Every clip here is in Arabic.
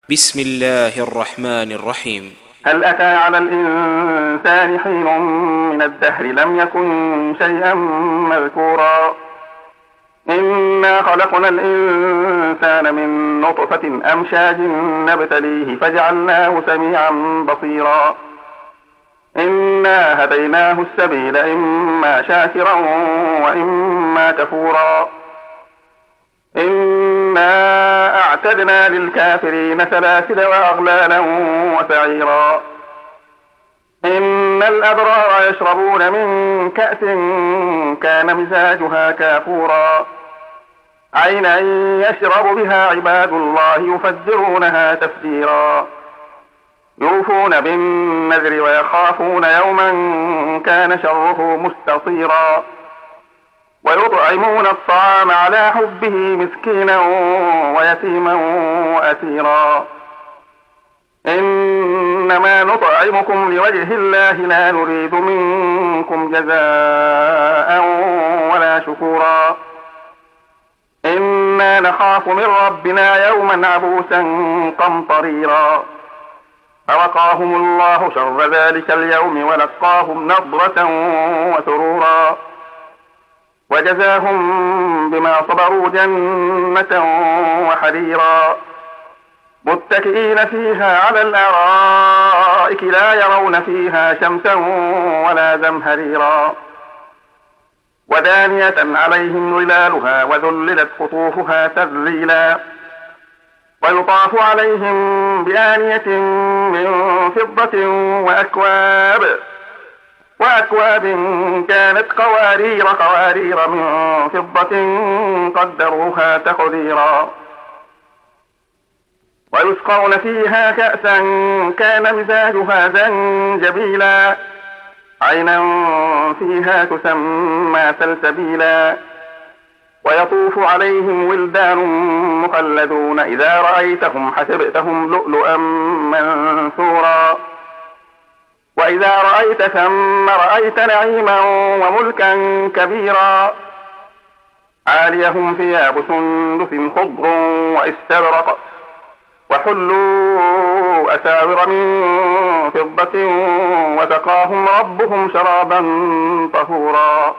بسم الله الرحمن الرحيم. هل أتى على الإنسان حين من الدهر لم يكن شيئا مذكورا إنا خلقنا الإنسان من نطفة أمشاج نبتليه فجعلناه سميعا بصيرا إنا هديناه السبيل إما شاكرا وإما كفورا إنا أعتدنا للكافرين سلاسل وأغلالا وسعيرا إن الأبرار يشربون من كأس كان مزاجها كافورا عينا يشرب بها عباد الله يفجرونها تفجيرا يوفون بالنذر ويخافون يوما كان شره مستطيرا ويطعمون الطعام على حبه مسكينا ويتيما وأسيرا إنما نطعمكم لوجه الله لا نريد منكم جزاء ولا شكورا إنا نخاف من ربنا يوما عبوسا قمطريرا فوقاهم الله شر ذلك اليوم ولقاهم نضرة وسرورا وجزاهم بما صبروا جنة وحريرا متكئين فيها على الأرائك لا يرون فيها شمسا ولا زمهريرا ودانية عليهم ظلالها وذللت قطوفها تذليلا ويطاف عليهم بآنية من فضة وأكواب كانت قوارير من فضة قدروها تقديرا ويسقون فيها كأسا كان مزاجها زنجبيلا عينا فيها تسمى سلسبيلا ويطوف عليهم ولدان مخلدون إذا رأيتهم حسبتهم لؤلؤا منثورا وإذا رأيت ثم رأيت نعيما وملكا كبيرا عاليهم ثياب سندس خضر واستبرق وحلوا أساور من فضة وسقاهم ربهم شرابا طهورا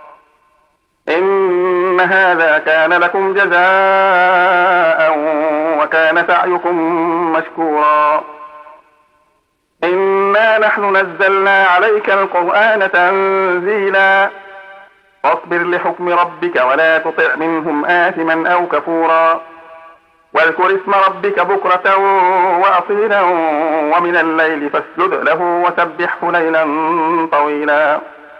إن هذا كان لكم جزاء وكان سعيكم مشكورا إنا نحن نزلنا عليك القرآن تنزيلا فاصبر لحكم ربك ولا تطع منهم آثما أو كفورا واذكر اسم ربك بكرة وأصيلا ومن الليل فاسجد له وسبحه ليلا طويلا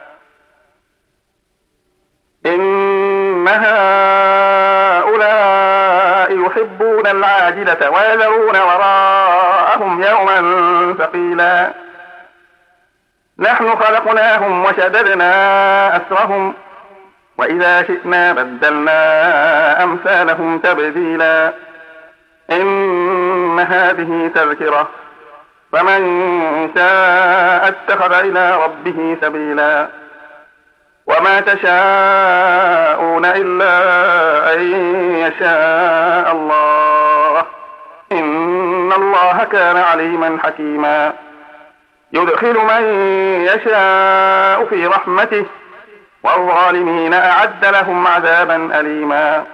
إن هؤلاء يحبون العاجلة ويذرون وراءهم يوما ثقيلا نحن خلقناهم وشددنا أسرهم وإذا شئنا بدلنا أمثالهم تبديلا إن هذه تذكرة فمن شاء اتخذ إلى ربه سبيلا وما تشاءون إلا أن يشاء الله إن الله كان عليما حكيما يدخل من يشاء في رحمته والظالمين أعد لهم عذابا أليما